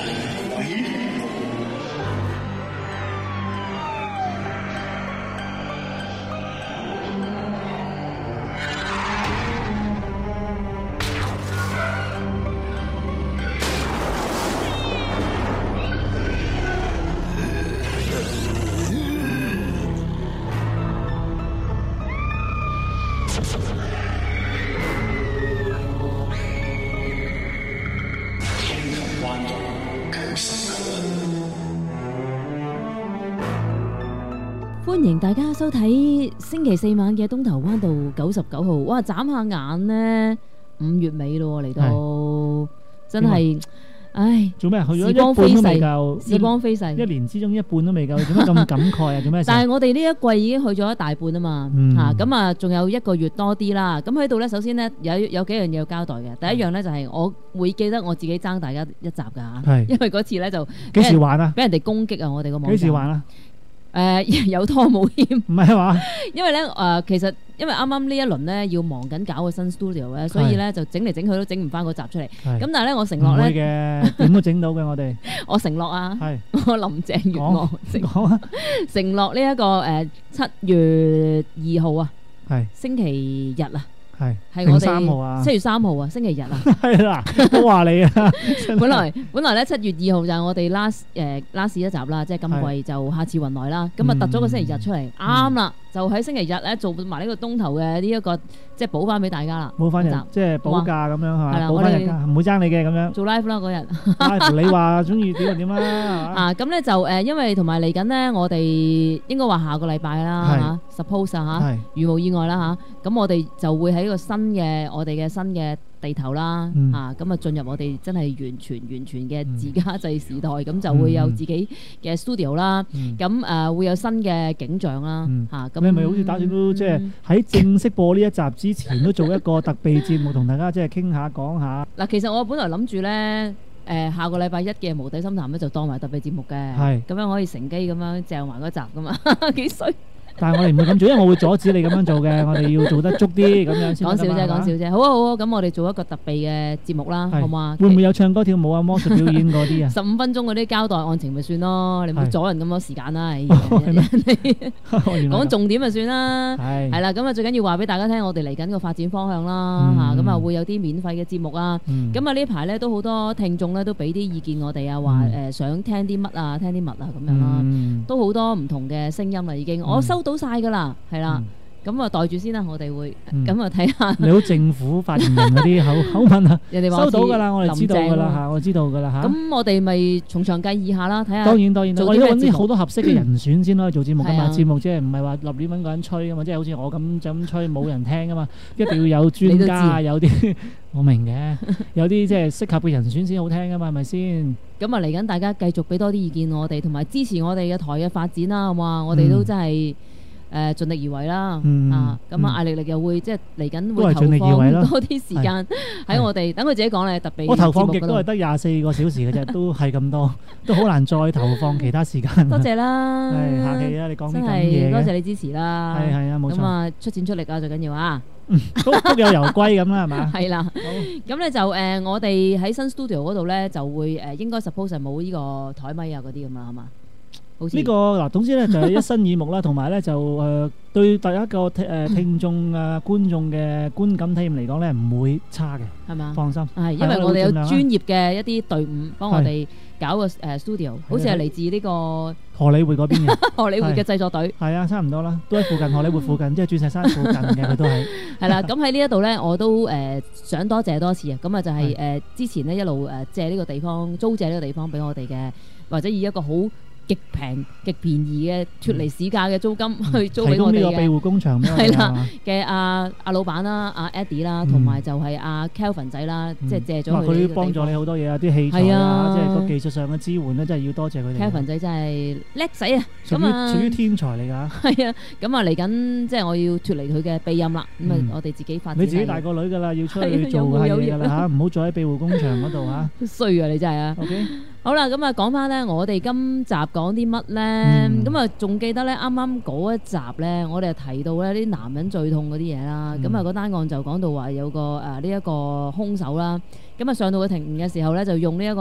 歡迎大家收睇星期四晚嘅東頭灣道99號。哇！眨下眼呢，5月尾咯嚟到，真係，唉！ 做咩？去咗時光飛逝，時光飛逝， 一年之中一半都未夠，做咩咁感慨啊？做咩？ 但係我哋呢一季已經去咗一大半啊嘛，咁啊，仲有1個月多啲啦。咁喺度咧，首先呢，有幾樣嘢要交代嘅。第一樣咧就係我會記得我自己爭大家一集㗎嚇，因為嗰次咧就幾時玩啊？ 俾人哋攻擊啊！我哋個網站幾時玩啊？ 有拖冇欠， 唔係嘛？因為咧其實因為啱啱呢一輪咧要忙緊搞個新 studio 咧，所以咧就整嚟整去都整唔翻個集出嚟。咁但係咧我承諾咧， 唔會嘅，點都整到嘅我哋。 我承諾啊， 係我林鄭月娥承諾呢一個7月2號啊，係星期日啊。係我哋 3號啊 ，7月3號啊，星期日啊， 係啦，都話你啊。 本來咧7月2號就係我哋 last 一集啦，即係今季就下次雲來啦。咁啊，突咗個星期日出嚟，啱啦，就喺星期日咧做埋呢個東頭嘅呢一個，即係補翻俾大家啦。 補翻日，即係補假咁樣係嘛？補翻日假，唔會爭你嘅咁樣。 做 live 啦嗰日。 live 你話中意點就點啦。 啊，咁咧就因為同埋嚟緊咧，我哋應該話下個禮拜啦嚇 ，suppose 嚇，如無意外啦嚇，咁我哋就會喺我哋嘅新嘅地頭啦，咁啊進入我哋真係完全嘅自家製時代，咁就會有自己嘅 studio 啦，咁會有新嘅景象啦，咁你咪好似打算都即係喺正式播呢一集之前都做一個特備節目，同大家即係傾下講下。 嗱，其實我本來諗住咧，下個禮拜1嘅無底深潭咧就當埋特備節目嘅，咁樣可以乘機咁樣掟埋嗰集噶嘛，幾衰！ 但係我哋唔會咁做，因為我會阻止你咁樣做嘅。我哋要做得足啲咁樣先。 講笑啫。好啊，咁我哋做一個特備嘅節目啦，好嘛？ 會唔會有唱歌跳舞啊、魔術表演嗰啲啊 ？15分鐘嗰啲交代案情咪算咯，你唔好阻人咁多時間啦。講重點咪算啦。係啦，咁啊最緊要話俾大家聽，我哋嚟緊個發展方向啦。咁啊會有啲免費嘅節目啊。咁啊呢排咧都好多聽眾咧都俾啲意見我哋啊，話想聽啲乜啊，聽啲乜啊咁樣啦。都好多唔同嘅聲音啦，已經我收到晒噶啦，係啦，咁啊袋住先啦，我哋會咁啊睇下。 你好，政府發言人嗰啲口吻啊， 人哋話收到噶啦，我哋知道噶啦嚇，我知道噶啦嚇。 咁我哋咪從長計議下啦，睇下。 當然，我哋都揾啲好多合適嘅人選先可以做節目噶嘛。節目即係唔係話立亂揾個人吹噶嘛，即係好似我咁就咁吹冇人聽噶嘛，一定要有專家，有啲我明嘅，有啲即係適合嘅人選先好聽噶嘛，係咪先？ 咁啊嚟緊大家繼續俾多啲意見我哋，同埋支持我哋嘅台嘅發展啦，好嘛？我哋都真係。盡力而為啦，咁啊艾力又會即係嚟緊會投放多啲時間喺我哋，等佢自己講咧特別。 我投放極都係得24個小時嘅啫，都係咁多，都好難再投放其他時間。 多謝啦， 客氣啦，你講啲咁嘢， 多謝你支持啦， 係啊，冇錯。 咁啊出錢出力啊，最緊要啊， 都有油歸咁啦，係嘛？ 係啦，咁咧就我哋喺新 studio 嗰度咧就會應該 suppose 係冇呢個台咪啊嗰啲咁啦，係嘛？ 呢個嗱，總之咧就係一新耳目啦，同埋咧就對第一個聽眾啊觀眾嘅觀感體驗嚟講咧唔會差嘅，係嘛？放心，係因為我哋有專業嘅一啲隊伍幫我哋搞個studio，好似係嚟自呢個荷里活嗰邊嘅荷里活嘅製作隊， 係啊，差唔多啦，都喺附近荷里活附近，即係鑽石山附近嘅佢都係。 係啦，咁喺呢一度咧，我都想多謝多次啊，咁啊就係之前咧一路借呢個地方租借呢個地方俾我哋嘅，或者以一個好極平極便宜嘅脫離市價嘅租金去租俾我哋嘅，提供呢個庇護工場係啦嘅阿老闆啦，阿 Eddie 啦，同埋就係阿 Kelvin 仔啦，即係借咗佢。 佢幫助你好多嘢啊，啲器材啊，即係個技術上嘅支援咧，真係要多謝佢哋。 Kelvin 仔真係叻仔啊！ 屬於天才嚟㗎。係啊，咁啊嚟緊即係我要脫離佢嘅庇蔭啦，咁啊我哋自己發展。 你自己大個女㗎啦，要出去做下嘢㗎啦嚇，唔好再喺庇護工場嗰度嚇。 衰啊！你真係啊。OK。好啦，咁啊講翻咧，我哋今集講啲乜咧？咁啊仲記得咧，啱啱嗰一集咧，我哋提到咧啲男人最痛嗰啲嘢啦。咁啊嗰單案就講到話有個呢一個兇手啦。咁啊上到個庭嘅時候咧，就用呢一個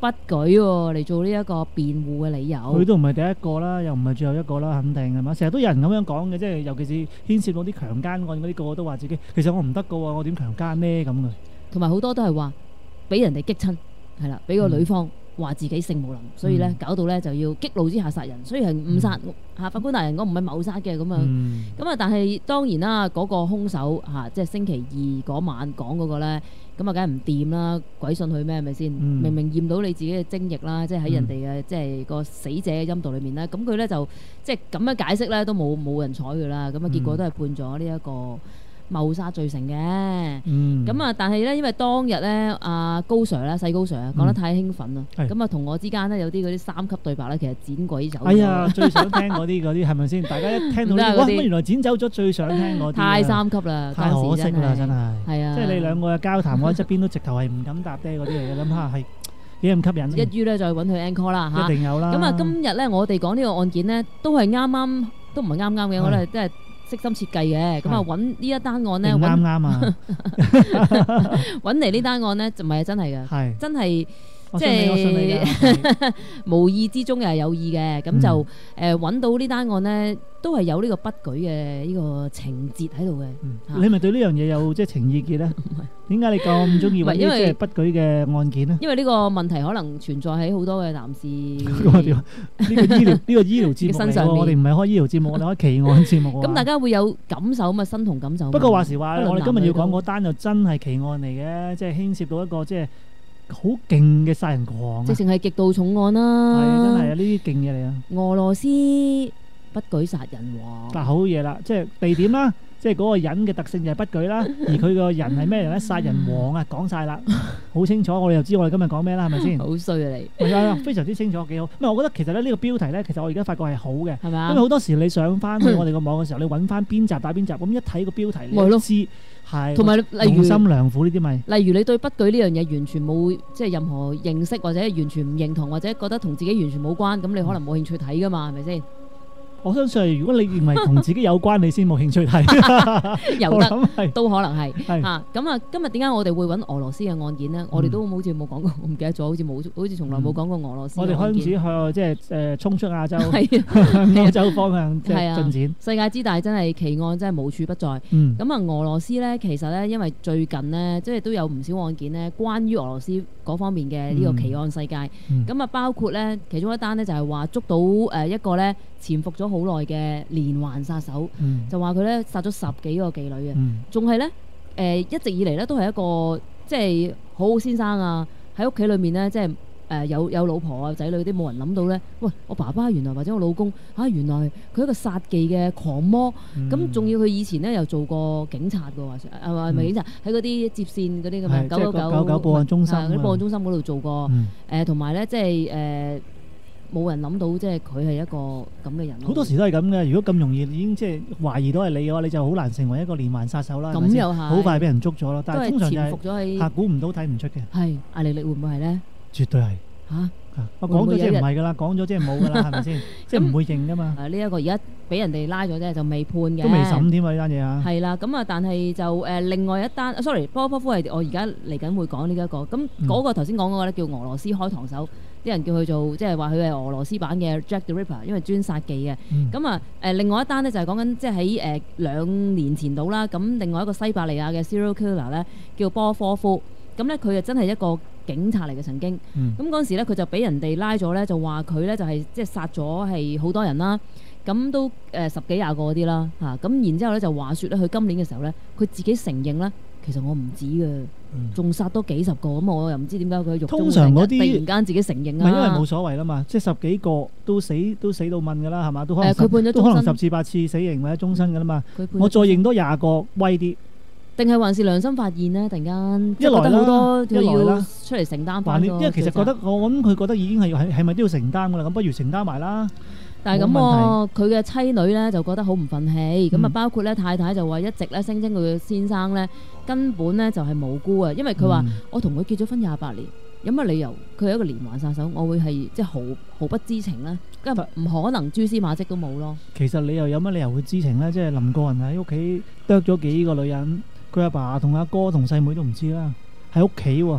不舉喎嚟做呢一個辯護嘅理由。 佢都唔係第一個啦，又唔係最後一個啦，肯定係嘛？成日都有人咁樣講嘅，即係尤其是牽涉到啲強姦案嗰啲，個個都話自己其實我唔得㗎喎，我點強姦呢咁嘅。 同埋好多都係話俾人哋激親，係啦，俾個女方話自己性無能，所以咧搞到咧就要激怒之下殺人，所以係誤殺嚇。法官大人，我唔係謀殺嘅咁樣。咁啊，但係當然啦，嗰個兇手嚇，即係星期二嗰晚講嗰個咧。咁啊，梗係唔掂啦！鬼信佢咩？係咪先？明明驗到你自己嘅精液啦，即係喺人哋嘅即係個死者嘅陰道裏面咧。咁佢咧就即係咁樣解釋咧，都冇人睬佢啦。咁啊，結果都係判咗呢一個謀殺罪成嘅。咁啊，但係咧，因為當日咧，阿高 Sir 咧，細高 Sir 啊，講得太興奮啦。咁啊，同我之間咧有啲嗰啲3級對白咧，其實剪鬼走。哎呀，最想聽嗰啲係咪先？大家一聽到呢，哇！原來剪走咗最想聽嗰啲。 太3級啦， 太可惜啦，真係。 係啊， 即係你兩個嘅交談，我喺側邊都直頭係唔敢答爹嗰啲嚟嘅，諗下係幾咁吸引。 一於咧再揾佢 encore 啦嚇。 一定有啦。咁啊，今日咧我哋講呢個案件咧，都係啱，都唔係啱嘅，我哋都係悉心設計嘅。咁啊，揾呢一單案咧， 啱啊！ 揾嚟呢單案咧，就唔係真係嘅，真係。即係無意之中又係有意嘅，咁就揾到呢單案呢，都係有呢個不舉嘅呢個情節喺度嘅。 你咪對呢樣嘢有即係情意結咧？點解你咁中意揾啲即係不舉嘅案件呢？ 因為呢個問題可能存在喺好多嘅男士呢個醫療節目身上面。我哋唔係開醫療節目，我哋開奇案節目。 咁大家會有感受嘛？身同感受。 不過話時話，我哋今日要講嗰單就真係奇案嚟嘅，即係牽涉到一個即係好勁嘅殺人狂， 直情係極度重案啦。 係真係啊！呢啲勁嘢嚟啊！ 俄羅斯不舉殺人王。 嗱，好嘢啦，即係地點啦，即係嗰個人嘅特性就係不舉啦，而佢個人係咩人咧？殺人王啊，講晒啦，好清楚，我哋又知我哋今日講咩啦，係咪先？ 好衰啊你！ 係啊，非常之清楚，幾好。因為我覺得其實咧呢個標題咧，其實我而家發覺係好嘅， 係咪啊？ 因為好多時你上翻去我哋個網嘅時候，你揾翻邊集打邊集，咁一睇個標題你都知。係，同埋用心良苦呢啲咪？ 例如你對不舉呢樣嘢完全冇即係任何認識，或者完全唔認同，或者覺得同自己完全冇關，咁你可能冇興趣睇噶嘛，係咪先？ 我相信如果你認為同自己有關，你先冇興趣睇， 有得都可能係嚇。咁啊，今日點解我哋會揾俄羅斯嘅案件呢？我哋都好似冇講過，我唔記得咗，好似從來冇講過俄羅斯。 我哋開始去即係衝出亞洲，亞洲方向即係進展。 世界之大真係奇案真係無處不在。咁啊，俄羅斯呢，其實呢，因為最近呢，即係都有唔少案件呢，關於俄羅斯嗰方面嘅呢個奇案世界。咁啊，包括呢，其中一單呢，就係話捉到一個呢潛伏咗好耐嘅連環殺手，就話佢咧殺咗10幾個妓女嘅，仲係咧一直以嚟咧都係一個即係好好先生啊！喺屋企裏面咧，即係有老婆啊仔女啲，冇人諗到咧。喂，我爸爸原來或者我老公原來佢一個殺妓嘅狂魔，咁仲要佢以前咧又做過警察嘅話，係咪警察喺嗰啲接線嗰啲咁樣999 報案中心嗰啲報案中心嗰度做過，同埋咧即係冇人諗到，即係佢係一個咁嘅人。 好多時都係咁嘅。如果咁容易已經即係懷疑到係你嘅話，你就好難成為一個連環殺手啦。 咁又係好快俾人捉咗咯。但係通常就係估唔到睇唔出嘅。 係艾莉莉會唔會係咧？ 絕對係嚇。我講咗即係唔係㗎啦，講咗即係冇㗎啦，係咪先？即係唔會認㗎嘛。 呢一個而家俾人哋拉咗啫，就未判嘅。 都未審添啊！呢單嘢啊。 係啦，咁啊，但係就另外一單，sorry，波波夫係我而家嚟緊會講呢一個。咁嗰個頭先講嗰個咧叫俄羅斯開膛手。啲人叫佢做，即係話佢係俄羅斯版嘅 Jack the Ripper，因為專殺妓嘅。咁啊另外一單呢，就係講緊即係喺2年前度啦。咁另外一個西伯利亞嘅 serial killer 咧叫波科夫。咁咧佢就真係一個警察嚟嘅曾經。咁嗰陣時咧佢就俾人哋拉咗咧，就話佢咧就係即係殺咗係好多人啦。咁都10幾20個嗰啲啦嚇。咁然之後咧就話説咧，佢今年嘅時候咧，佢自己承認咧，其實我唔止嘅。仲殺多幾10個，咁我又唔知點解佢獄中通常嗰啲突然間自己承認啊！ 唔係因為冇所謂啦嘛，即係10幾個都死到問㗎啦，係嘛？都可能佢判咗終身， 10次8次死刑或者終身㗎啦嘛。我再認多20個威啲， 定係還是良心發現呢？突然間一來好多一來啦， 出嚟承擔翻。 因為其實覺得我諗佢覺得已經係咪都要承擔㗎啦？咁不如承擔埋啦。 但係咁佢嘅妻女咧就覺得好唔憤氣，咁啊包括咧太太就話一直咧聲稱佢嘅先生咧根本咧就係無辜啊，因為佢話我同佢結咗婚28年，有乜理由佢係一個連環殺手，我會係即係毫不知情咧？咁唔可能蛛絲馬跡都冇咯。 其實你又有乜理由會知情咧？即係林個人喺屋企剁咗幾個女人，佢阿爸同阿哥同細妹都唔知啦，喺屋企喎。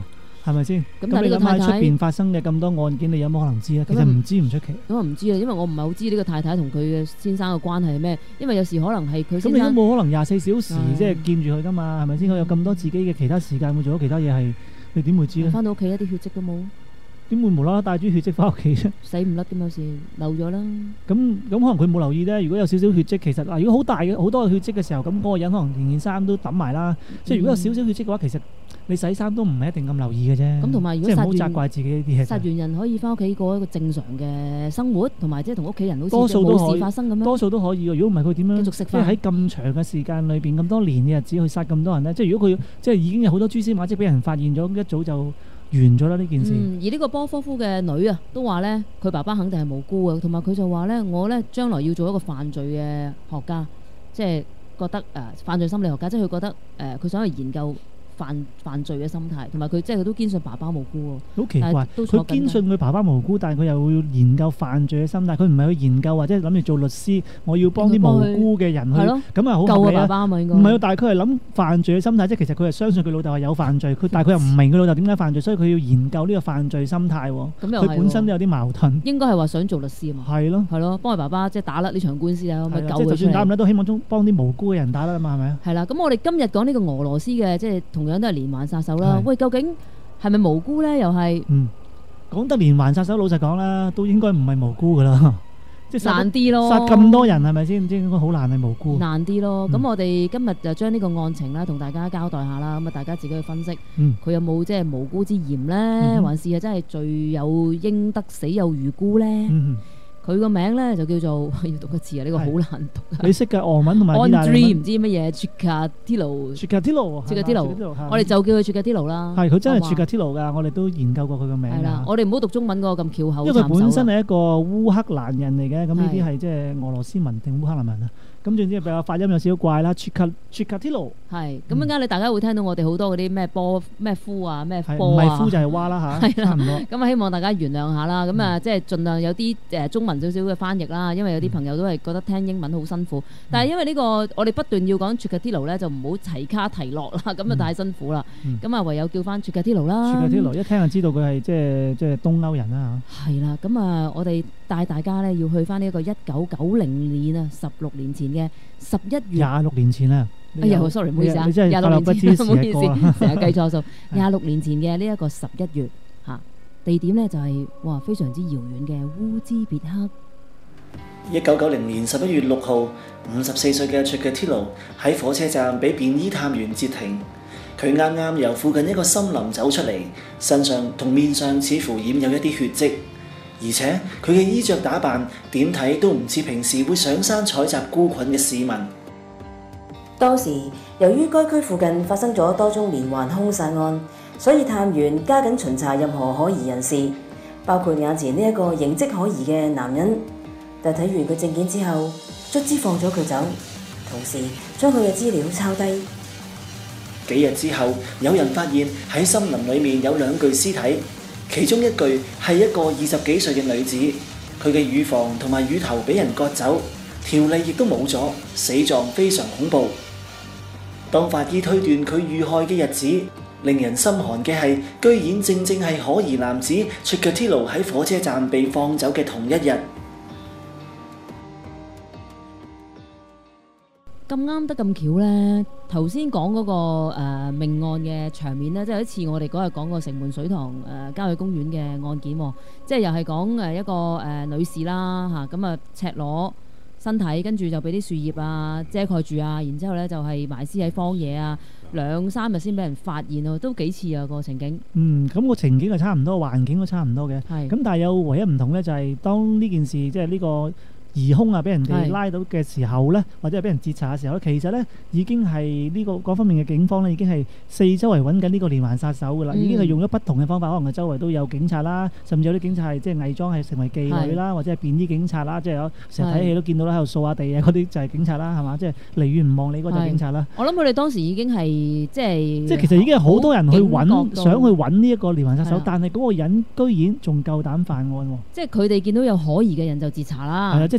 係咪先？咁但係你諗下出邊發生嘅咁多案件，你有冇可能知咧？其實唔知唔出奇。 咁我唔知啊，因為我唔係好知呢個太太同佢嘅先生嘅關係係咩。因為有時可能係佢先生。咁你都冇可能24小時即係見住佢噶嘛？係咪先？佢有咁多自己嘅其他時間會做咗其他嘢，係你點會知咧？ 翻到屋企一啲血跡都冇。 點會無啦啦帶住血跡翻屋企啫？ 洗唔甩嘅有時漏咗啦。 咁可能佢冇留意咧。如果有少少血跡，其實如果好大嘅好多嘅血跡嘅時候，咁嗰個人可能連件衫都揼埋啦。即係如果有少少血跡嘅話，其實你洗衫都唔係一定咁留意嘅啫。咁同埋如果唔好責怪自己呢啲嘢。殺完人可以翻屋企過一個正常嘅生活，同埋即係同屋企人好似冇事發生咁樣。多數都可以。如果唔係佢點樣繼續食飯？即係喺咁長嘅時間裏邊，咁多年嘅日子去殺咁多人咧。即係如果佢即係已經有好多蛛絲馬跡俾人發現咗，一早就完咗啦呢件事。而呢個波科夫嘅女啊，都話咧佢爸爸肯定係無辜嘅，同埋佢就話咧我咧將來要做一個犯罪嘅學家，即係覺得犯罪心理學家，即係佢覺得佢想去研究犯罪嘅心態，同埋佢即係佢都堅信爸爸無辜喎。好奇怪，佢堅信佢爸爸無辜，但係佢又會研究犯罪嘅心態。佢唔係去研究或者諗住做律師，我要幫啲無辜嘅人去，咁啊好合理啊。救個爸爸嘛應該。唔係，但係佢係諗犯罪嘅心態，即係其實佢係相信佢老豆係有犯罪，但係佢又唔明佢老豆點解犯罪，所以佢要研究呢個犯罪心態。佢本身都有啲矛盾。應該係話想做律師啊嘛。係咯，係咯，幫佢爸爸即係打甩呢場官司啊，咁咪救佢出嚟。就算打唔甩都希望幫啲無辜嘅人打甩啊嘛，係咪啊？係啦，咁我哋今日講呢個俄羅斯嘅即係同樣都係連環殺手啦。喂，究竟係咪無辜咧？又係講得連環殺手，老實講啦，都應該唔係無辜噶啦，即係難啲咯。殺咁多人係咪先？即係應該好難係無辜。難啲咯。咁我哋今日就將呢個案情啦，同大家交代下啦。咁啊，大家自己去分析，佢有冇即係無辜之嫌咧，還是係真係罪有應得，死有餘辜咧？佢個名咧就叫做要讀個字啊，呢個好難讀。你識嘅俄文同埋意大利文？Andrei 唔知乜嘢 Chikatilo，我哋就叫佢 Chikatilo 啦。係佢真係 Chikatilo㗎，我哋都研究過佢個名。係啦，我哋唔好讀中文嗰個咁翹口。因為佢本身係一個烏克蘭人嚟嘅，咁呢啲係即係俄羅斯文定烏克蘭文啊？咁總之比較發音有少少怪啦。Chikatilo 係咁陣間你大家會聽到我哋好多嗰啲咩波咩夫啊咩波啊，唔係夫就係蛙啦嚇，差唔多。咁啊希望大家原諒下啦。咁啊即係盡量有啲中文少少嘅翻譯啦，因為有啲朋友都係覺得聽英文好辛苦。但係因為呢個我哋不斷要講 Chikatilo 咧，就唔好齊卡提落啦，咁就太辛苦啦。咁啊唯有叫翻 Chikatilo 啦。Chikatilo 一聽就知道佢係即係東歐人啦嚇。係啦，咁啊我哋帶大家咧要去翻呢一個1990年啊，16年前嘅11月。26年前啊！哎呀 ，sorry， 唔好意思啊，26年前，唔好意思，成日計錯數。26年前嘅呢一個11月嚇，地點咧就係非常之遙遠嘅烏茲別克。 1990年11月6號，54歲嘅 Chikatilo 喺火車站俾便衣探員截停。佢啱啱由附近一個森林走出嚟，身上同面上似乎染有一啲血跡，而且佢嘅衣着打扮點睇都唔似平時會上山採集菇菌嘅市民。 當時由於該區附近發生咗多宗連環兇殺案，所以探員加緊巡查任何可疑人士，包括眼前呢一個形跡可疑嘅男人。但睇完佢證件之後，卒之放咗佢走，同時將佢嘅資料抄低。 幾日之後，有人發現喺森林裏面有2具屍體，其中一具係一個20幾歲嘅女子，佢嘅乳房同埋乳頭俾人割走，條脷亦都冇咗，死狀非常恐怖。當法醫推斷佢遇害嘅日子，令人心寒嘅係，居然正係可疑男子 Chikatilo 喺火車站被放走嘅同一日。 咁啱得咁巧咧，頭先講嗰個命案嘅場面咧，即係一次我哋嗰日講個城門水塘郊野公園嘅案件，即係又係講一個女士啦嚇，咁啊赤裸身體，跟住就俾啲樹葉啊遮蓋住啊，然之後咧就係埋屍喺荒野啊，2-3日先俾人發現咯，都幾似啊個情景。 咁個情景係差唔多，環境都差唔多嘅。係。咁但係有唯一唔同咧，就係當呢件事即係呢個疑兇啊，俾人哋拉到嘅時候咧，或者係俾人截查嘅時候咧，其實咧已經係呢個嗰方面嘅警方咧，已經係四周圍揾緊呢個連環殺手噶啦，已經係用咗不同嘅方法，可能係周圍都有警察啦，甚至有啲警察係即係偽裝係成為妓女啦，或者係便衣警察啦，即係有成日睇戲都見到啦，喺度掃下地啊，嗰啲就係警察啦，係嘛？即係離遠唔望你嗰就係警察啦。 我諗佢哋當時已經係即係其實已經係好多人去揾，想去揾呢一個連環殺手，但係嗰個人居然仲夠膽犯案喎！ 即係佢哋見到有可疑嘅人就截查啦。係啊，即係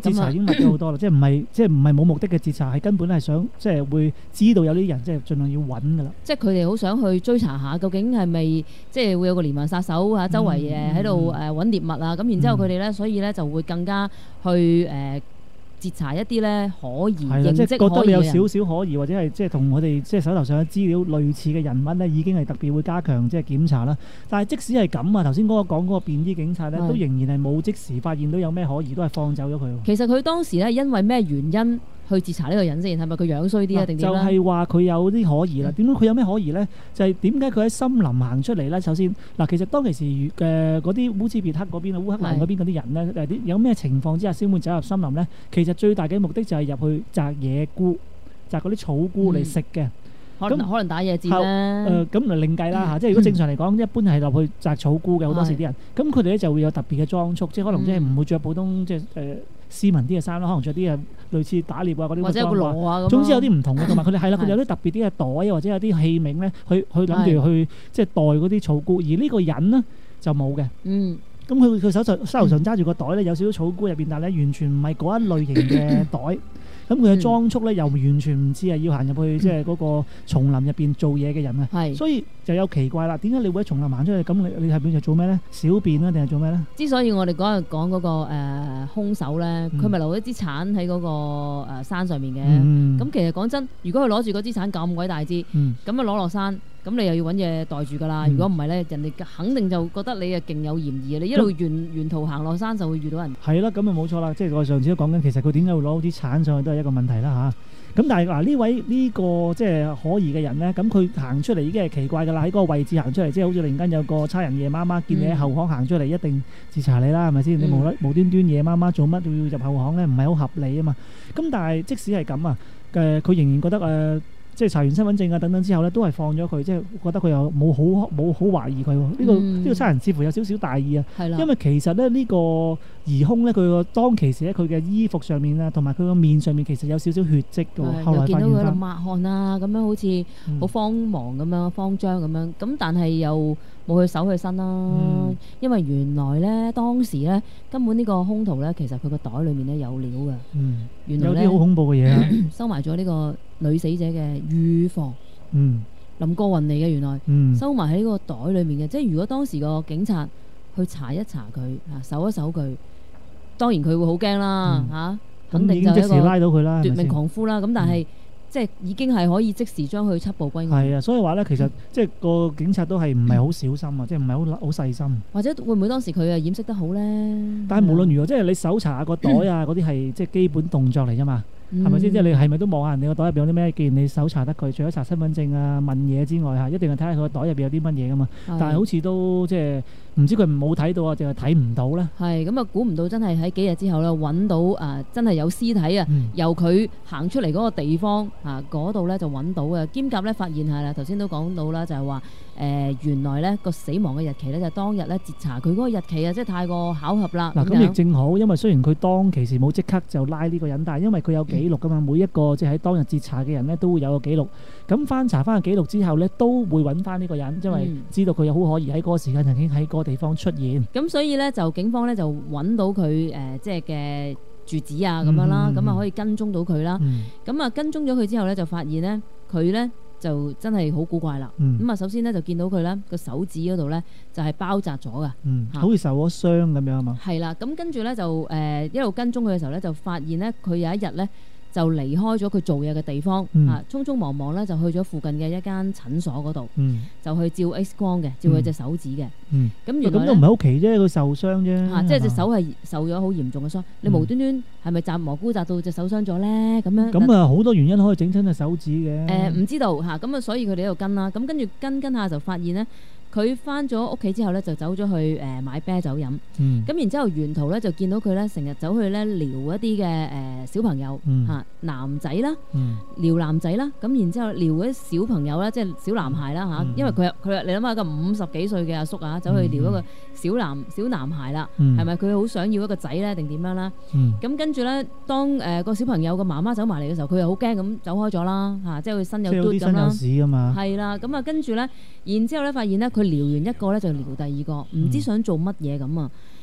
截查已經密咗好多啦，即係唔係冇目的嘅截查，係根本係想即係會知道有啲人即係盡量要揾㗎啦。 即係佢哋好想去追查下，究竟係咪即係會有個連環殺手啊？周圍喺度揾獵物啊，咁然之後佢哋咧，所以咧就會更加去截查一啲咧可疑、認識可疑嘅人，即係覺得你有少少可疑，或者係即係同我哋即係手頭上嘅資料類似嘅人物咧，已經係特別會加強即係檢查啦。但係即使係咁啊，頭先講嗰個便衣警察咧，都仍然係冇即時發現到有咩可疑，都係放走咗佢。其實佢當時咧，因為咩原因去截查呢個人先？係咪佢樣衰啲啊？定點咧？就係話佢有啲可疑啦。點解佢有咩可疑咧？就係點解佢喺森林行出嚟咧？首先嗱，其實當其時嘅嗰啲烏茲別克嗰邊啊，烏克蘭嗰邊嗰啲人咧，有咩情況之下先會走入森林咧？其實最大嘅目的就係入去摘野菇，摘嗰啲草菇嚟食嘅。可能打野戰咧。咁嚟另計啦嚇，即係如果正常嚟講，一般係落去摘草菇嘅好多時啲人。咁佢哋咧就會有特別嘅裝束，即係可能即係唔會着普通即係斯文啲嘅衫啦，可能着啲類似打獵啊嗰啲，或者個羅啊咁。總之有啲唔同嘅，同埋佢哋係啦，佢哋有啲特別啲嘅袋或者有啲器皿咧，去諗住去即係袋嗰啲草菇。而呢個人呢，就冇嘅。咁佢手頭上揸住個袋咧，有少少草菇入邊，但係咧完全唔係嗰一類型嘅袋。咁佢嘅裝束咧又完全唔似係要行入去即係嗰個叢林入邊做嘢嘅人啊。所以就有奇怪啦。點解你會喺叢林行出去？咁你係邊度做咩咧？小便啊，定係做咩咧？之所以我哋嗰日講嗰個兇手咧，佢咪留咗支鏟喺嗰個山上面嘅。咁其實講真，如果佢攞住嗰支鏟咁鬼大支，咁啊攞落山。咁你又要揾嘢袋住㗎啦，如果唔係咧，人哋肯定就覺得你勁有嫌疑嘅。你一路沿途行落山就會遇到人。係啦，咁啊冇錯啦，即係我上次都講緊，其實佢點解會攞啲鏟上去都係一個問題啦嚇。咁但係嗱呢位呢個即係可疑嘅人咧，咁佢行出嚟已經係奇怪㗎啦，喺嗰個位置行出嚟，即係好似突然間有個差人夜媽媽見你喺後巷行出嚟，一定截查你啦，係咪先？你無端端夜媽媽做乜要入後巷咧？唔係好合理啊嘛。咁但係即使係咁啊，佢仍然覺得即係查完身份證啊等等之後咧，都係放咗佢，即係覺得佢又冇好懷疑佢喎。呢個差人似乎有少少大意啊。因為其實咧呢個疑兇咧，佢個當其時咧佢嘅衣服上面啊，同埋佢個面上面其實有少少血跡嘅喎。後來見到佢喺度抹汗啊，咁樣好似好慌忙咁樣、慌張咁樣。咁但係又冇去搜佢身啦。因為原來咧當時咧根本呢個兇徒咧，其實佢個袋裡面咧有料嘅。原來有啲好恐怖嘅嘢收埋咗呢個女死者嘅乳房。林過雲嚟嘅，原來收埋喺呢個袋裏面嘅。即係如果當時個警察去查一查佢搜一搜佢，當然佢會好驚啦嚇，肯定就係一個拉到佢啦，奪命狂夫啦。咁但係即係已經係可以即時將佢緝捕歸案。係啊，所以話咧，其實即係個警察都係唔係好小心啊，即係唔係好細心。或者會唔會當時佢掩飾得好咧？但係無論如何，即係你搜查下個袋啊，嗰啲係即係基本動作嚟啫嘛。係咪先？即係你係咪都望下人哋個袋入邊有啲咩？既然你搜查得佢，除咗查身份證啊、問嘢之外，一定係睇下佢個袋入邊有啲乜嘢噶嘛。但係好似都即係唔知佢冇睇到啊，定係睇唔到咧？係咁啊！估唔到真係喺幾日之後咧，揾到真係有屍體啊！由佢行出嚟嗰個地方嗰度咧就揾到嘅。兼夾咧發現係啦，頭先都講到啦，就係話原來咧個死亡嘅日期咧就當日咧截查佢嗰個日期啊，即係太過巧合啦。嗱咁亦正好，因為雖然佢當其時冇即刻就拉呢個人，但係因為佢有記錄噶嘛，每一個即係喺當日截查嘅人咧都會有個記錄。咁翻查翻個記錄之後咧，都會揾翻呢個人，因為知道佢有好可疑喺嗰個時間曾經喺嗰個地方出現。咁所以咧就警方咧就揾到佢即係嘅住址啊咁樣啦，咁啊可以跟蹤到佢啦。咁啊跟蹤咗佢之後咧，就發現咧佢咧就真係好古怪啦。咁啊首先咧就見到佢咧個手指嗰度咧就係包紮咗噶，好似受咗傷咁樣啊嘛。係啦，咁跟住咧就一路跟蹤佢嘅時候咧，就發現咧佢有一日咧就離開咗佢做嘢嘅地方，匆匆忙忙咧就去咗附近嘅一間診所嗰度，就去照 X 光嘅，照佢隻手指嘅。咁原來咁都唔係好奇啫，佢受傷啫。即係隻手係受咗好嚴重嘅傷。你無端端係咪摘蘑菇摘到隻手傷咗咧？咁樣咁啊，好多原因可以整親隻手指嘅。唔知道嚇，咁啊，所以佢哋喺度跟啦。咁跟住跟下就發現咧。佢翻咗屋企之後咧，就走咗去買啤酒飲。咁然之後沿途咧就見到佢咧成日走去咧撩一啲嘅小朋友男仔啦，撩男仔啦。咁然之後撩嗰啲小朋友啦，即係小男孩啦嚇。因為佢你諗下個50幾歲嘅阿叔啊，走去撩一個小男孩啦，係咪佢好想要一個仔咧定點樣啦？咁跟住咧，當個小朋友個媽媽走埋嚟嘅時候，佢又好驚咁走開咗啦嚇，即係佢身有嘟咁啦。係啦，咁啊跟住咧，然之後咧發現咧佢撩完一個咧就撩第二個，唔知想做乜嘢咁啊！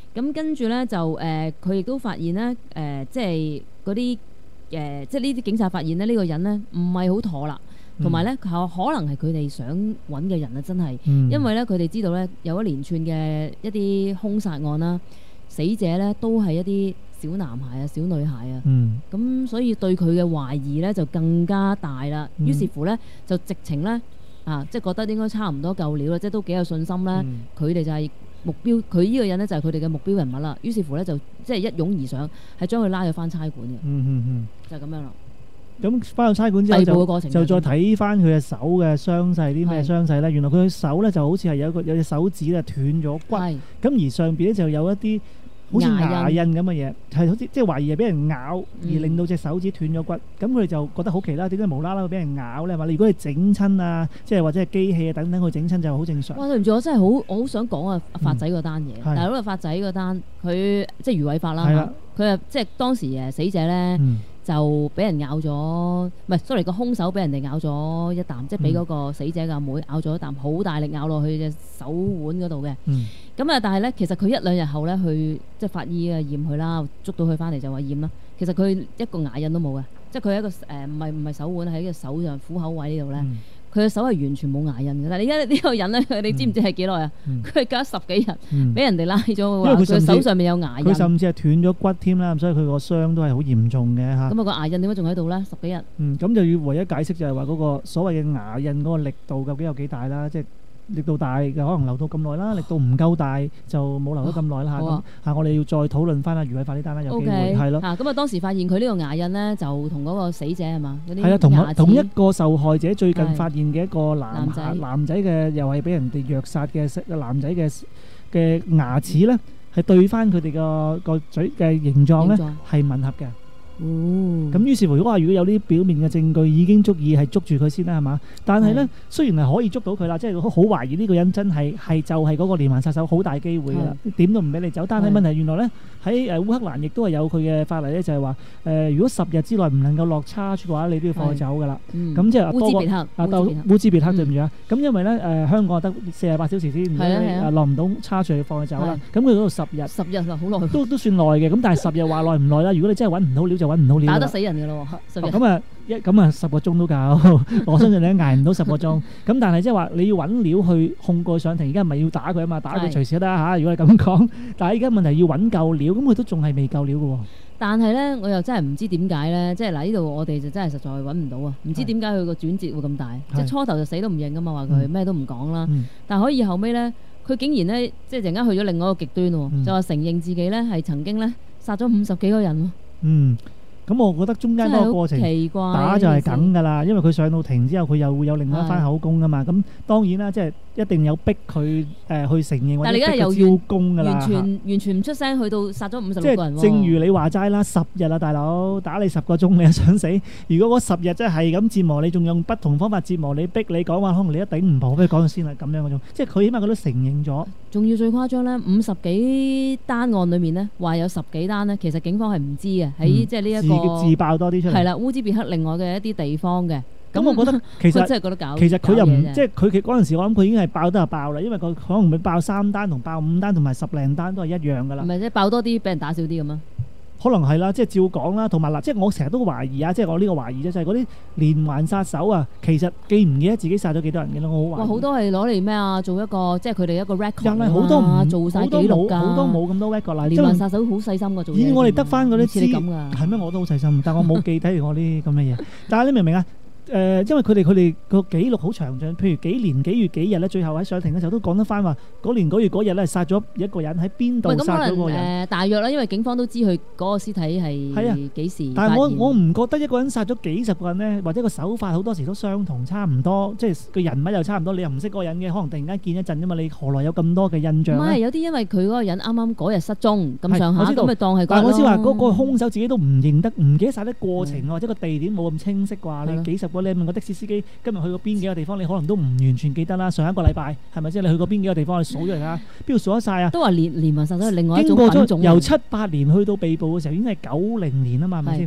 咁跟住咧就佢亦都發現咧即係嗰啲即係呢啲警察發現咧呢個人咧唔係好妥啦，同埋咧可能係佢哋想揾嘅人啊，真係，因為咧佢哋知道咧有一連串嘅一啲兇殺案啦，死者咧都係一啲小男孩啊、小女孩啊，咁所以對佢嘅懷疑咧就更加大啦。於是乎咧就直情咧即係覺得應該差唔多夠料啦，即係都幾有信心咧。佢哋就係目標，佢呢個人咧就係佢哋嘅目標人物啦。於是乎咧就即係一擁而上，係將佢拉咗翻差館嘅。就係咁樣啦。 咁翻到差館之後就再睇翻佢嘅手嘅傷勢，啲咩傷勢咧？原來佢嘅手咧就好似係有隻手指咧斷咗骨，咁而上邊咧就有一啲好似牙印咁嘅嘢，係好似即係懷疑係俾人咬而令到隻手指斷咗骨。咁佢哋就覺得好奇啦，點解無啦啦會俾人咬咧？話你如果係整親啊，即係或者係機器啊等等，佢整親就好正常。哇！對唔住，我真係我好想講啊，發仔嗰單嘢。但係嗰個發仔嗰單，佢即係余偉發啦，佢即係當時死者咧。就俾人咬咗，唔係 sorry，個兇手俾人哋咬咗一啖，即係俾嗰個死者嘅阿妹咬咗一啖，好大力咬落去隻手腕嗰度嘅。咁但係咧，其實佢1-2日後咧，去即係法醫驗佢啦，捉到佢翻嚟就話驗啦。其實佢一個牙印都冇嘅，即係佢一個唔係手腕，喺個手上虎口位呢度咧。佢嘅手係完全冇牙印嘅，但係而家呢個人咧，你知唔知係幾耐啊？佢係隔咗10幾日，俾人哋拉咗，話佢手上面有牙印。佢甚至係斷咗骨添啦，所以佢個傷都係好嚴重嘅嚇。咁個牙印點解仲喺度咧？10幾日。咁就要唯一解釋就係話嗰個所謂嘅牙印嗰個力度究竟有幾大啦？即係力度大嘅可能留到咁耐啦，力度唔夠大就冇留到咁耐啦嚇。我哋要再討論翻余偉發呢單啦，有機會係咯。咁當時發現佢呢個牙印咧，就同嗰個死者係嘛？係啊，同一個受害者最近發現嘅一個男仔嘅，又係俾人哋虐殺嘅男仔嘅牙齒咧，係對翻佢哋個嘴嘅形狀咧係吻合嘅。咁於是乎，如果有啲表面嘅證據已經足以係捉住佢先啦，係嘛？但係咧，雖然係可以捉到佢啦，即係好懷疑呢個人真係就係嗰個連環殺手，好大機會㗎啦，點都唔俾你走。但係問題原來咧喺烏克蘭亦都係有佢嘅法例咧，就係話如果10日之內唔能夠落charge嘅話，你都要放佢走㗎啦。咁即係烏茲別克對唔住啊。咁因為咧香港得48小時先，落唔到 charge 要放佢走啦。咁佢嗰度10日啊，好耐都算耐嘅。咁但係10日話耐唔耐啦？如果你真係揾唔到料就揾唔到料，打得死人嘅咯喎！10日10個鐘都夠，我相信你捱唔到10個鐘。咁但係即係話你要揾料去控告上庭，而家唔係要打佢啊嘛，打佢隨時都得嚇。如果你咁講，但係而家問題要揾夠料，咁佢都仲係未夠料嘅喎。但係咧，我又真係唔知點解咧，即係嗱呢度我哋就真係實在揾唔到啊！唔知點解佢個轉折會咁大，即係初頭就死都唔認噶嘛，話佢咩都唔講啦。但係可以後尾咧，佢竟然咧即係突然間去咗另外一個極端喎，就話承認自己咧係曾經咧殺咗50幾個人喎。咁我覺得中間嗰個過程打就係梗㗎啦，因為佢上到庭之後，佢又會有另外一番口供㗎嘛。咁當然啦，即係一定有逼佢去承認或者逼佢招供㗎啦。完全唔出聲，去到殺咗56個人喎。即係正如你話齋啦，10日啊，大佬打你10個鐘，你又想死？如果嗰10日真係咁折磨你，仲用不同方法折磨你，逼你講話，可能你一頂唔到。不如講咗先啦，咁樣嗰種，即係佢起碼佢都承認咗。仲要最誇張咧，50幾單案裏面咧，話有10幾單咧，其實警方係唔知嘅，喺即係呢一個。自爆多啲出嚟係啦，烏茲別克另外嘅一啲地方嘅。咁我覺得其實真係覺得搞，其實佢又唔即係佢嗰陣時，我諗佢已經係爆得就爆啦，因為佢可能會爆3單同爆5單同埋10零單都係一樣噶啦。唔係即係爆多啲，俾人打少啲咁啊？可能係啦，即係照講啦，同埋嗱，即係我成日都懷疑啊，即係我呢個懷疑啫，就係嗰啲連環殺手啊，其實記唔記得自己殺咗幾多人嘅咧？我好懷疑。哇！好多係攞嚟咩啊？做一個即係佢哋一個 record 好多唔做晒記錄㗎，好多冇咁多 record 啦。連環殺手好細心㗎，做嘢。我哋得翻嗰啲似你咁㗎。係咩？我都好細心，但我冇記低我啲咁嘅嘢。但係你明唔明啊？因為佢哋個記錄好詳盡，譬如幾年幾月幾日咧，最後喺上庭嘅時候都講得翻話，嗰年嗰月嗰日咧殺咗一個人，喺邊度殺咗個人？大約啦，因為警方都知佢嗰個屍體係幾時。但係我唔覺得一個人殺咗幾十個人咧，或者個手法好多時都相同，差唔多，即係個人物又差唔多，你又唔識嗰個人嘅，可能突然間見一陣啫嘛，你何來有咁多嘅印象？唔係有啲因為佢嗰個人啱啱嗰日失蹤咁上下，咁咪當係。但係我知話嗰個兇手自己都唔認得，唔記得晒啲過程或者個地點冇咁清晰啩？你幾十個你問個的士司機今日去過邊幾個地方，你可能都唔完全記得啦。上一個禮拜係咪先？你去過邊幾個地方？你數咗嚟啊？邊度數得晒啊？都話連環殺手係另外一種品種。由78年去到被捕嘅時候已經係90年啊嘛，係咪先？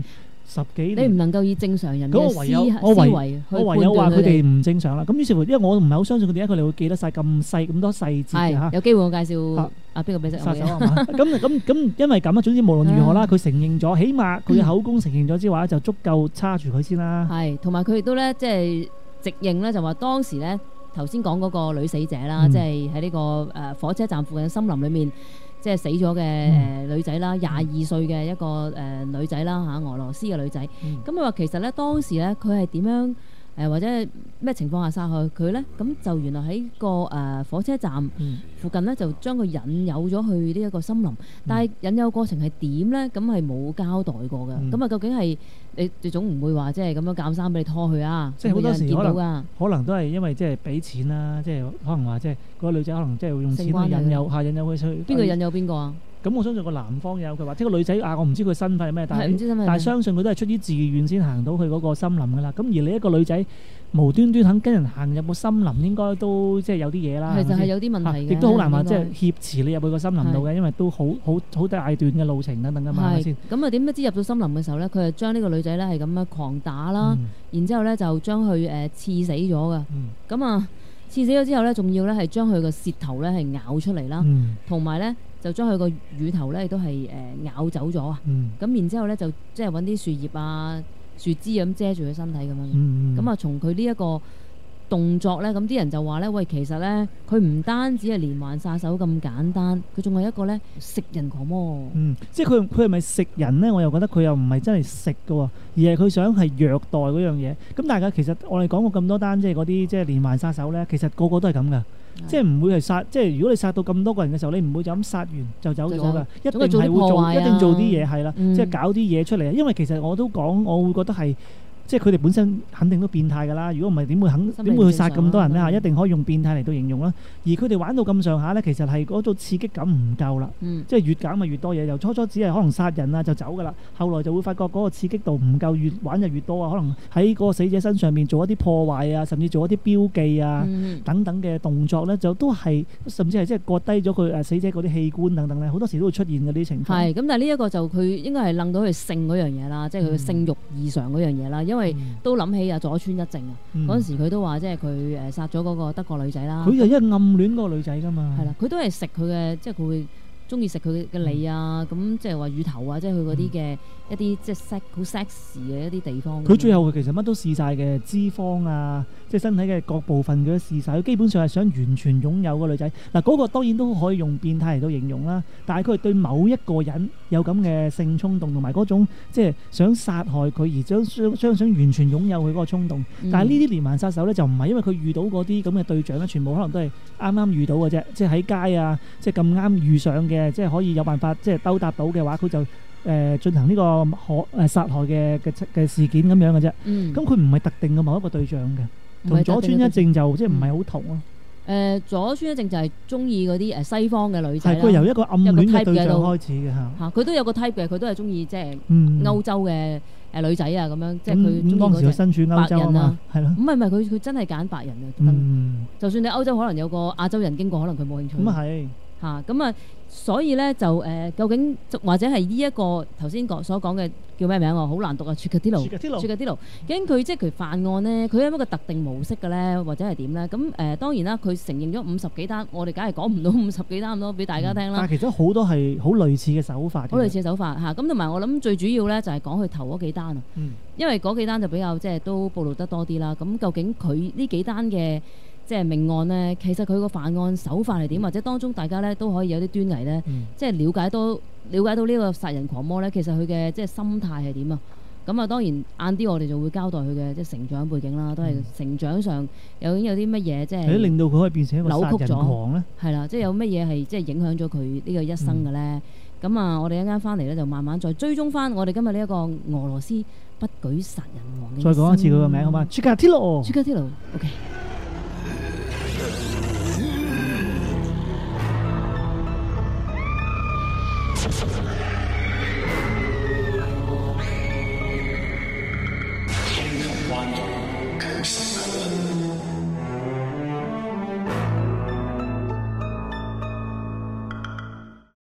10幾年， 你唔能夠以正常人嘅思維去判斷佢哋。 我唯有話佢哋唔正常啦。咁於是乎，因為我唔係好相信佢哋，佢哋會記得晒咁多細節嘅嚇。 有機會我介紹邊個俾識殺手係嘛？咁因為咁啊，總之無論如何啦，佢承認咗，起碼佢嘅口供承認咗之話，就足夠叉住佢先啦。 係，同埋佢亦都咧，即係直認咧，就話當時咧頭先講嗰個女死者啦，即係喺呢個火車站附近森林裏面。即係死咗嘅女仔啦，22歲嘅一個女仔啦嚇，俄羅斯嘅女仔。咁佢話其實咧當時咧佢係點樣或者咩情況下殺害佢咧？咁就原來喺個火車站附近咧，就將佢引誘咗去呢一個森林。但係引誘過程係點咧？咁係冇交代過嘅。咁究竟係你總唔會話即係咁樣鑑生俾你拖去啊？ 即係好多時可能都係因為即係俾錢啦，即係可能話即係嗰個女仔可能即係會用錢去引誘佢去。 邊個引誘邊個啊？ 咁我相信個男方有佢話，即係個女仔我唔知佢身份係咩，但係相信佢都係出於自願先行到去嗰個森林㗎啦。咁而你一個女仔無端端肯跟人行入個森林，應該都即係有啲嘢啦。 其實係有啲問題嘅， 亦都好難話即係挾持你入去個森林度嘅，因為都好大段嘅路程等等㗎嘛，係咪先？ 咁啊點不知入到森林嘅時候咧，佢就將呢個女仔咧係咁樣狂打啦，然之後咧就將佢刺死咗㗎。咁啊刺死咗之後咧，仲要咧係將佢個舌頭咧係咬出嚟啦，同埋咧。就將佢個乳頭咧都係咬走咗啊！咁然之後咧就即係揾啲樹葉啊、樹枝咁遮住佢身體咁樣。咁啊，從佢呢一個動作咧，咁啲人就話咧，喂，其實咧佢唔單止係連環殺手咁簡單，佢仲係一個咧食人狂魔。 即係佢係咪食人咧？我又覺得佢又唔係真係食㗎喎，而係佢想係虐待嗰樣嘢。咁大家其實我哋講過咁多單，即係嗰啲即係連環殺手咧，其實個個都係咁㗎。即係唔會係殺，即係如果你殺到咁多個人嘅時候，你唔會就咁殺完就走咗㗎，一定係會一定做啲嘢係啦，即係搞啲嘢出嚟。因為其實我都講，我會覺得係。即係佢哋本身肯定都變態㗎啦，如果唔係點會去殺咁多人咧嚇？一定可以用變態嚟到形容啦。而佢哋玩到咁上下咧，其實係嗰種刺激感唔夠啦。即係越搞咪越多嘢，由初只係可能殺人啊就走㗎啦，後來就會發覺嗰個刺激度唔夠，越玩就越多啊。可能喺嗰個死者身上面做一啲破壞啊，甚至做一啲標記啊等等嘅動作咧，就都係甚至係即係割低咗佢死者嗰啲器官等等咧，好多時都會出現嗰啲情況。係咁，但係呢一個就佢應該係楞到佢性嗰樣嘢啦，即係佢性慾異常嗰樣嘢啦。因為都諗起佐川一正啊，嗰陣時佢都話即係佢殺咗嗰個德國女仔啦。佢就因為暗戀嗰個女仔㗎嘛。係啦，佢都係食佢嘅，即係佢會中意食佢嘅脷啊，咁即係話乳頭啊，即係佢嗰啲嘅一啲即係好 sexy 嘅一啲地方。佢最後其實乜都試晒嘅，脂肪啊，即係身體嘅各部分佢都試晒。佢基本上係想完全擁有個女仔。嗱，嗰個當然都可以用變態嚟到形容啦，但係佢係對某一個人有咁嘅性衝動，同埋嗰種即係想殺害佢而想完全擁有佢嗰個衝動。但係呢啲連環殺手咧就唔係，因為佢遇到嗰啲咁嘅對象咧，全部可能都係啱啱遇到嘅啫，即係喺街啊，即係咁啱遇上嘅。即係可以有辦法即係兜搭到嘅話，佢就進行呢個殺害嘅事件咁樣嘅啫。咁佢唔係特定嘅某一個對象嘅，同佐川一正就即係唔係好同咯。佐川一正就係中意嗰啲西方嘅女仔啦。係佢由一個暗戀嘅對象開始嘅嚇。佢都有個 type 嘅，佢都係中意即係歐洲嘅女仔啊咁樣，即係佢中意嗰隻身處歐洲啊嘛，係咯。唔係佢真係揀白人啊。就算你歐洲可能有個亞洲人經過，可能佢冇興趣。咁啊係。咁啊，所以咧就究竟或者係呢一個頭先所講嘅叫咩名喎？好難讀啊 Chikatilo。究竟佢即係佢犯案咧，佢有一個特定模式嘅咧，或者係點咧？咁當然啦，佢承認咗50幾單，我哋梗係講唔到50幾單咁多俾大家聽啦。但係其實好多係好類似嘅手法。好類似嘅手法嚇，咁同埋我諗最主要咧就係講佢頭嗰幾單啊。因為嗰幾單就比較即係都暴露得多啲啦。咁究竟佢呢幾單嘅即係命案呢，其實佢個犯案手法係點，或者當中大家呢都可以有啲端倪呢，即係了解到呢個殺人狂魔呢，其實佢嘅即係心態係點啊？咁啊，當然晏啲我哋就會交代佢嘅即係成長背景啦，都係成長上有啲乜嘢即係令到佢可以變成一個殺人狂呢？係啦，即係有乜嘢係即係影響咗佢呢個一生嘅呢？咁啊，我哋一陣間翻嚟呢，就慢慢再追蹤翻我哋今日呢一個俄羅斯不舉殺人王嘅。再講一次佢個名好嘛？Chikatilo。OK。